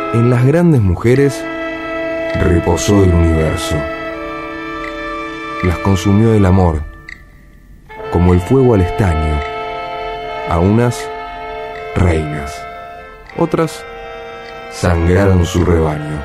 En las grandes mujeres reposó el universo. Las consumió el amor, como el fuego al estaño. A unas, reinas. Otras, sangraron su rebaño.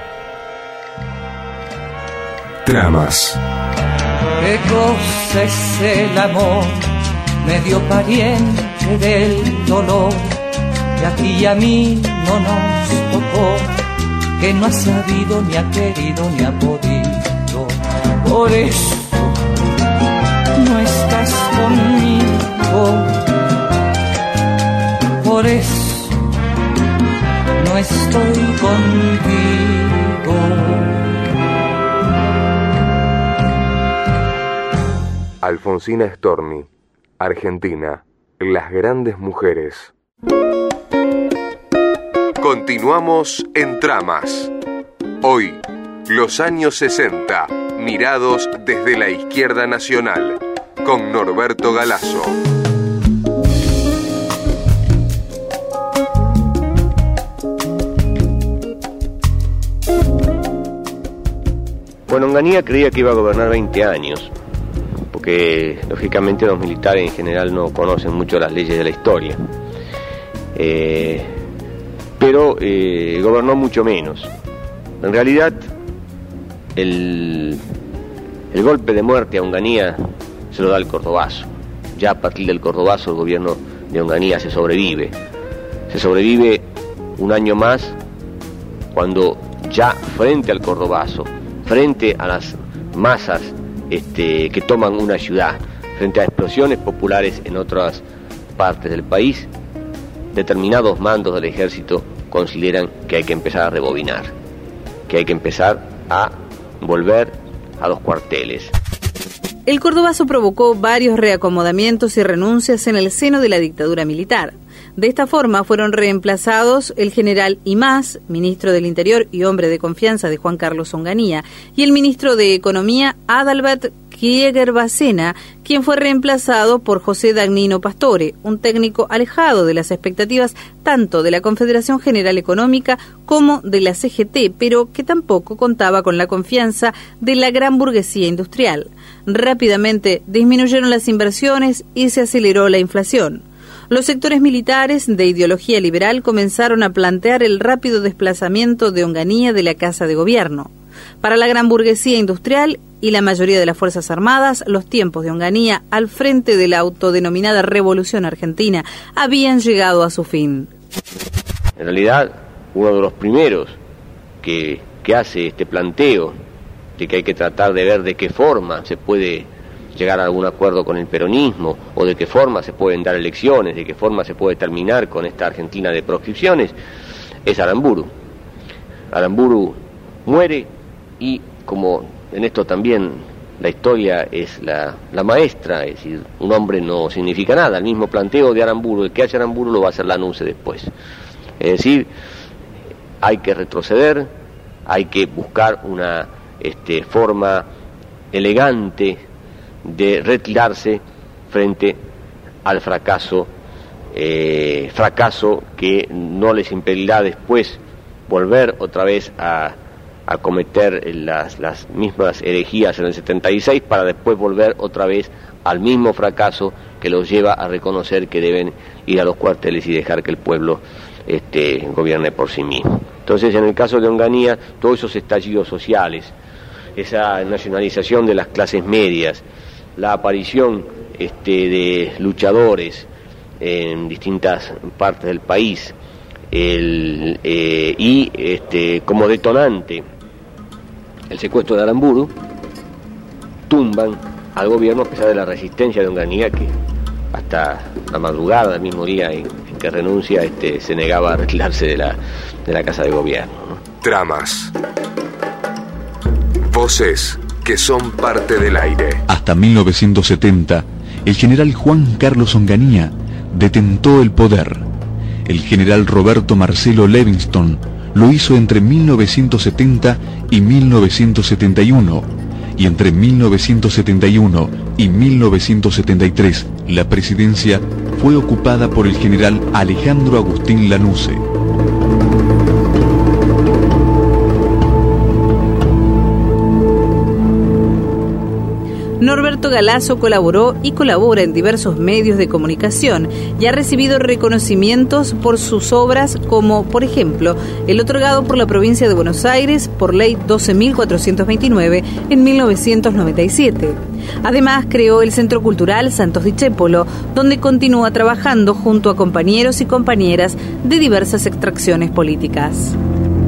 Tramas. ¿Qué cosa es el amor? Medio pariente del dolor, que a ti y a mí no nos tocó, que no ha sabido, ni ha querido, ni ha podido. Por eso no estás conmigo, por eso no estoy contigo. Alfonsina Storni, Argentina, las grandes mujeres. Continuamos en Tramas. Hoy, los años 60, mirados desde la izquierda nacional, con Norberto Galazo. Bueno, Onganía creía que iba a gobernar 20 años, porque lógicamente los militares en general no conocen mucho las leyes de la historia. Pero gobernó mucho menos. En realidad, el golpe de muerte a Onganía se lo da el Cordobazo. Ya a partir del Cordobazo el gobierno de Onganía se sobrevive. Se sobrevive un año más, cuando ya frente al Cordobazo, frente a las masas que toman una ciudad, frente a explosiones populares en otras partes del país, determinados mandos del ejército consideran que hay que empezar a rebobinar, que hay que empezar a volver a los cuarteles. El Cordobazo provocó varios reacomodamientos y renuncias en el seno de la dictadura militar. De esta forma fueron reemplazados el general Imaz, ministro del Interior y hombre de confianza de Juan Carlos Onganía, y el ministro de Economía Adalbert Krieger-Bacena, quien fue reemplazado por José Dagnino Pastore, un técnico alejado de las expectativas tanto de la Confederación General Económica como de la CGT, pero que tampoco contaba con la confianza de la gran burguesía industrial. Rápidamente disminuyeron las inversiones y se aceleró la inflación. Los sectores militares de ideología liberal comenzaron a plantear el rápido desplazamiento de Onganía de la Casa de Gobierno. Para la gran burguesía industrial y la mayoría de las Fuerzas Armadas, los tiempos de Onganía al frente de la autodenominada Revolución Argentina habían llegado a su fin. En realidad, uno de los primeros que hace este planteo de que hay que tratar de ver de qué forma se puede llegar a algún acuerdo con el peronismo, o de qué forma se pueden dar elecciones, de qué forma se puede terminar con esta Argentina de proscripciones, es Aramburu. Aramburu muere y, como en esto también la historia es la maestra, es decir, un hombre no significa nada, el mismo planteo de Aramburu, el que hace Aramburu lo va a hacer Lanusse después. Es decir, hay que retroceder, hay que buscar una forma elegante de retirarse frente al fracaso que no les impedirá después volver otra vez a cometer las mismas herejías en el 76, para después volver otra vez al mismo fracaso que los lleva a reconocer que deben ir a los cuarteles y dejar que el pueblo gobierne por sí mismo. Entonces, en el caso de Onganía, todos esos estallidos sociales, esa nacionalización de las clases medias, la aparición de luchadores en distintas partes del país, como detonante el secuestro de Aramburu, tumban al gobierno a pesar de la resistencia de Onganía, que hasta la madrugada del mismo día en que renuncia se negaba a retirarse de la Casa de Gobierno, ¿no? Tramas. Voces que son parte del aire. Hasta 1970, el general Juan Carlos Onganía detentó el poder. El general Roberto Marcelo Levingston lo hizo entre 1970 y 1971, y entre 1971 y 1973 la presidencia fue ocupada por el general Alejandro Agustín Lanusse. Norberto Galazo colaboró y colabora en diversos medios de comunicación y ha recibido reconocimientos por sus obras como, por ejemplo, el otorgado por la provincia de Buenos Aires por ley 12.429 en 1997. Además, creó el Centro Cultural Santos Discépolo, donde continúa trabajando junto a compañeros y compañeras de diversas extracciones políticas.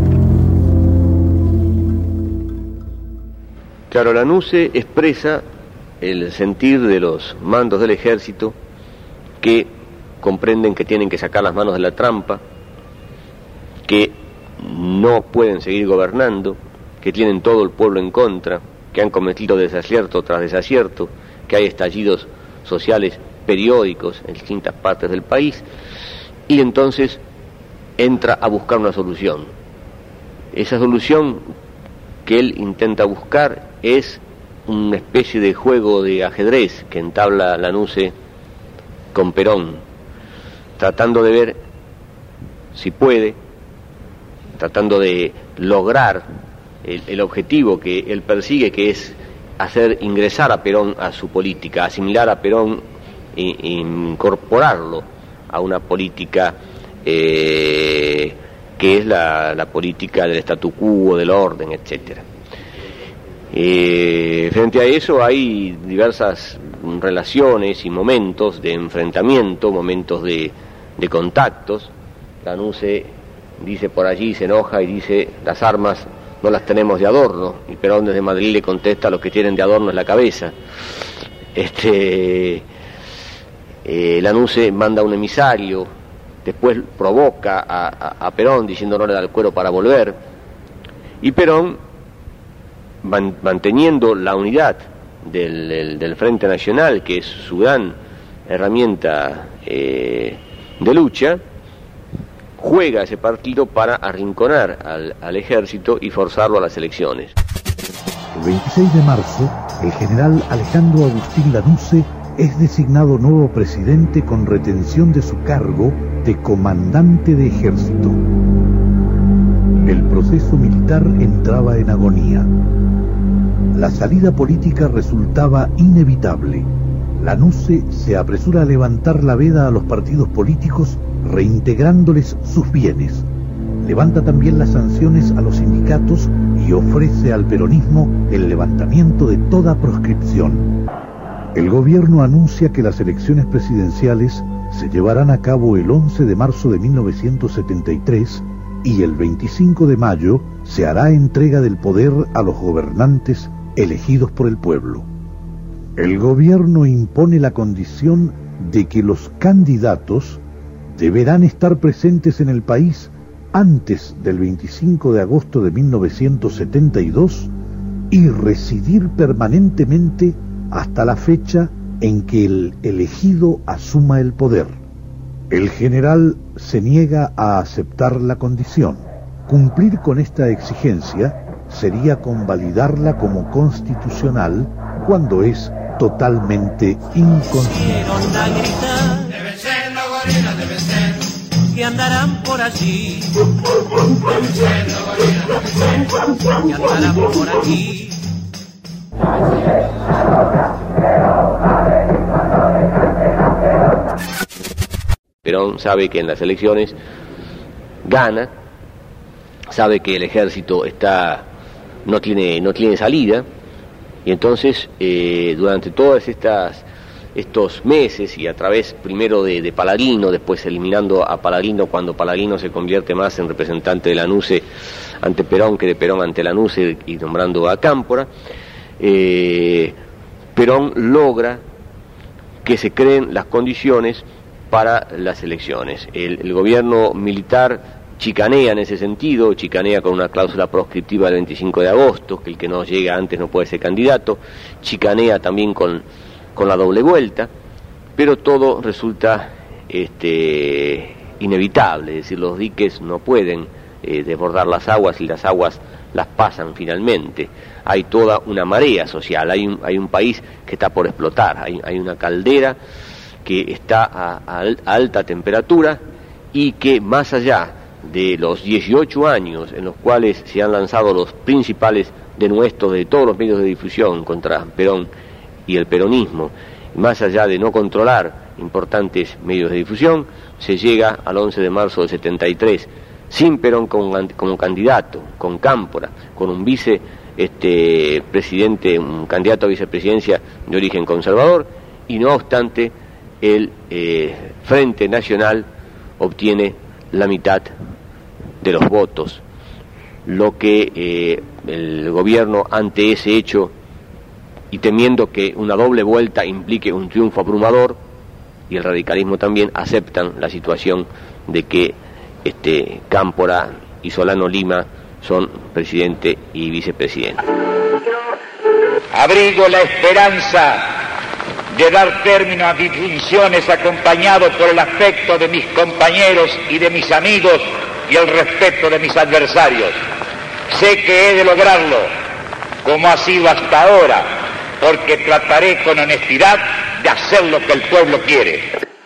Claro, Lanuse expresa el sentir de los mandos del ejército que comprenden que tienen que sacar las manos de la trampa, que no pueden seguir gobernando, que tienen todo el pueblo en contra, que han cometido desacierto tras desacierto, que hay estallidos sociales periódicos en distintas partes del país, y entonces entra a buscar una solución. Esa solución que él intenta buscar es una especie de juego de ajedrez que entabla Lanuse con Perón, tratando de ver si puede, tratando de lograr el objetivo que él persigue, que es hacer ingresar a Perón a su política, asimilar a Perón e incorporarlo a una política que es la política del statu quo, del orden, etcétera. Frente a eso hay diversas relaciones y momentos de enfrentamiento, momentos de contactos. Lanuse dice por allí, se enoja y dice: las armas no las tenemos de adorno, y Perón desde Madrid le contesta: lo que tienen de adorno es la cabeza. Lanuse manda un emisario, después provoca a Perón diciendo no le da el cuero para volver, y Perón, manteniendo la unidad del Frente Nacional, que es su gran herramienta de lucha, juega ese partido para arrinconar al ejército y forzarlo a las elecciones. El 26 de marzo, el general Alejandro Agustín Lanuse es designado nuevo presidente con retención de su cargo de comandante de ejército. El proceso militar entraba en agonía. La salida política resultaba inevitable. Lanuse se apresura a levantar la veda a los partidos políticos, reintegrándoles sus bienes. Levanta también las sanciones a los sindicatos y ofrece al peronismo el levantamiento de toda proscripción. El gobierno anuncia que las elecciones presidenciales se llevarán a cabo el 11 de marzo de 1973 y el 25 de mayo se hará entrega del poder a los gobernantes elegidos por el pueblo. El gobierno impone la condición de que los candidatos deberán estar presentes en el país antes del 25 de agosto de 1972 y residir permanentemente hasta la fecha en que el elegido asuma el poder. El general se niega a aceptar la condición. Cumplir con esta exigencia sería convalidarla como constitucional cuando es totalmente inconstitucional. Deben ser los gorilas, deben ser, que andarán por allí. Deben ser los gorilas, que andarán por aquí. Perón sabe que en las elecciones gana, sabe que el ejército no tiene salida, y entonces durante todos estos meses, y a través primero de Palladino, después eliminando a Palladino cuando Palladino se convierte más en representante de Lanuse ante Perón que de Perón ante Lanuse, y nombrando a Cámpora, Perón logra que se creen las condiciones para las elecciones. El gobierno militar chicanea en ese sentido, chicanea con una cláusula proscriptiva del 25 de agosto, que el que no llega antes no puede ser candidato, chicanea también con la doble vuelta, pero todo resulta inevitable, es decir, los diques no pueden desbordar las aguas y las aguas las pasan finalmente. Hay toda una marea social, hay un país que está por explotar, hay una caldera que está a alta temperatura y que más allá de los 18 años en los cuales se han lanzado los principales denuestos de todos los medios de difusión contra Perón y el peronismo, más allá de no controlar importantes medios de difusión, se llega al 11 de marzo del 73, sin Perón como candidato, con Cámpora, con un presidente, un candidato a vicepresidencia de origen conservador, y no obstante el Frente Nacional obtiene la mitad de los votos, lo que el gobierno, ante ese hecho y temiendo que una doble vuelta implique un triunfo abrumador, y el radicalismo también, aceptan la situación de que Cámpora y Solano Lima son presidente y vicepresidente. Abrigo la esperanza de dar término a mis funciones acompañado por el afecto de mis compañeros y de mis amigos y el respeto de mis adversarios. Sé que he de lograrlo, como ha sido hasta ahora, porque trataré con honestidad de hacer lo que el pueblo quiere.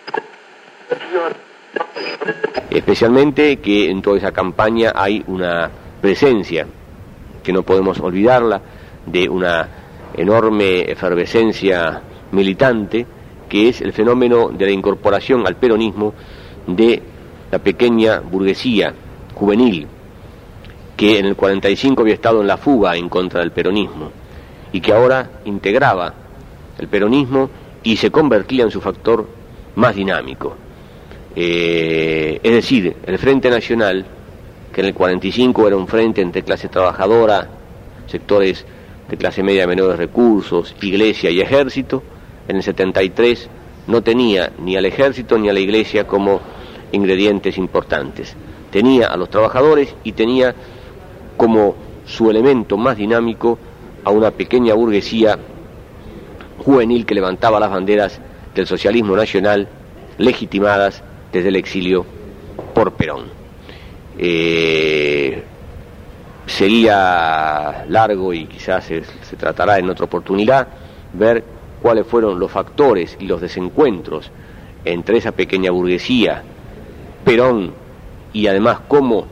Especialmente que en toda esa campaña hay una presencia, que no podemos olvidarla, de una enorme efervescencia militante, que es el fenómeno de la incorporación al peronismo de la pequeña burguesía juvenil, que en el 45 había estado en la fuga en contra del peronismo, y que ahora integraba el peronismo y se convertía en su factor más dinámico. Es decir, el Frente Nacional, que en el 45 era un frente entre clase trabajadora, sectores de clase media de menores recursos, iglesia y ejército, en el 73 no tenía ni al ejército ni a la iglesia como ingredientes importantes. Tenía a los trabajadores y tenía como su elemento más dinámico a una pequeña burguesía juvenil que levantaba las banderas del socialismo nacional, legitimadas desde el exilio por Perón. Sería largo, y quizás se tratará en otra oportunidad, ver cuáles fueron los factores y los desencuentros entre esa pequeña burguesía, Perón, y además cómo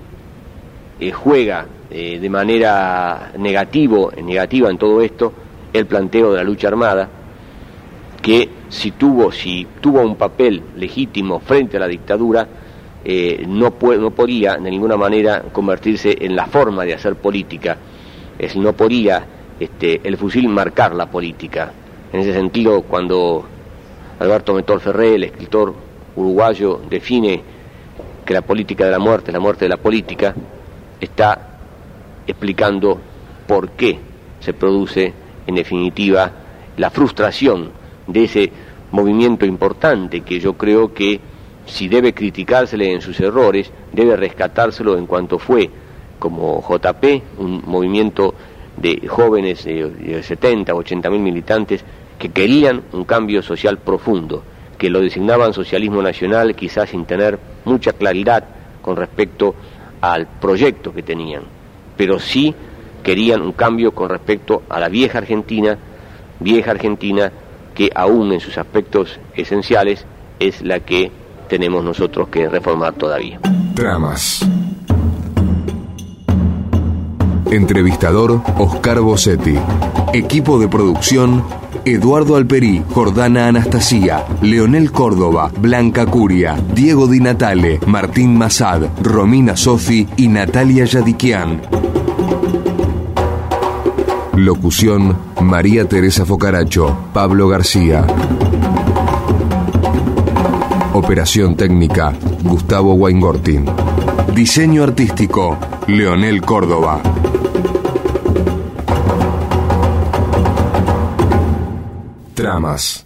juega de manera negativa en todo esto el planteo de la lucha armada, que si tuvo un papel legítimo frente a la dictadura, no podía de ninguna manera convertirse en la forma de hacer política, no podía el fusil marcar la política. En ese sentido, cuando Alberto Metor Ferré, el escritor uruguayo, define que la política de la muerte es la muerte de la política, está explicando por qué se produce, en definitiva, la frustración de ese movimiento importante, que yo creo que, si debe criticársele en sus errores, debe rescatárselo en cuanto fue, como JP, un movimiento de jóvenes de 70 o 80 mil militantes que querían un cambio social profundo, que lo designaban socialismo nacional, quizás sin tener mucha claridad con respecto al proyecto que tenían, pero sí querían un cambio con respecto a la vieja Argentina que aún en sus aspectos esenciales es la que tenemos nosotros que reformar todavía. Tramas. Entrevistador Oscar Bossetti. Equipo de producción: Eduardo Alperí, Jordana Anastasia, Leonel Córdoba, Blanca Curia, Diego Di Natale, Martín Massad, Romina Sofi y Natalia Yadikian. Locución: María Teresa Focaracho, Pablo García. Operación técnica: Gustavo Weingortin. Diseño artístico: Leonel Córdoba. Tramas.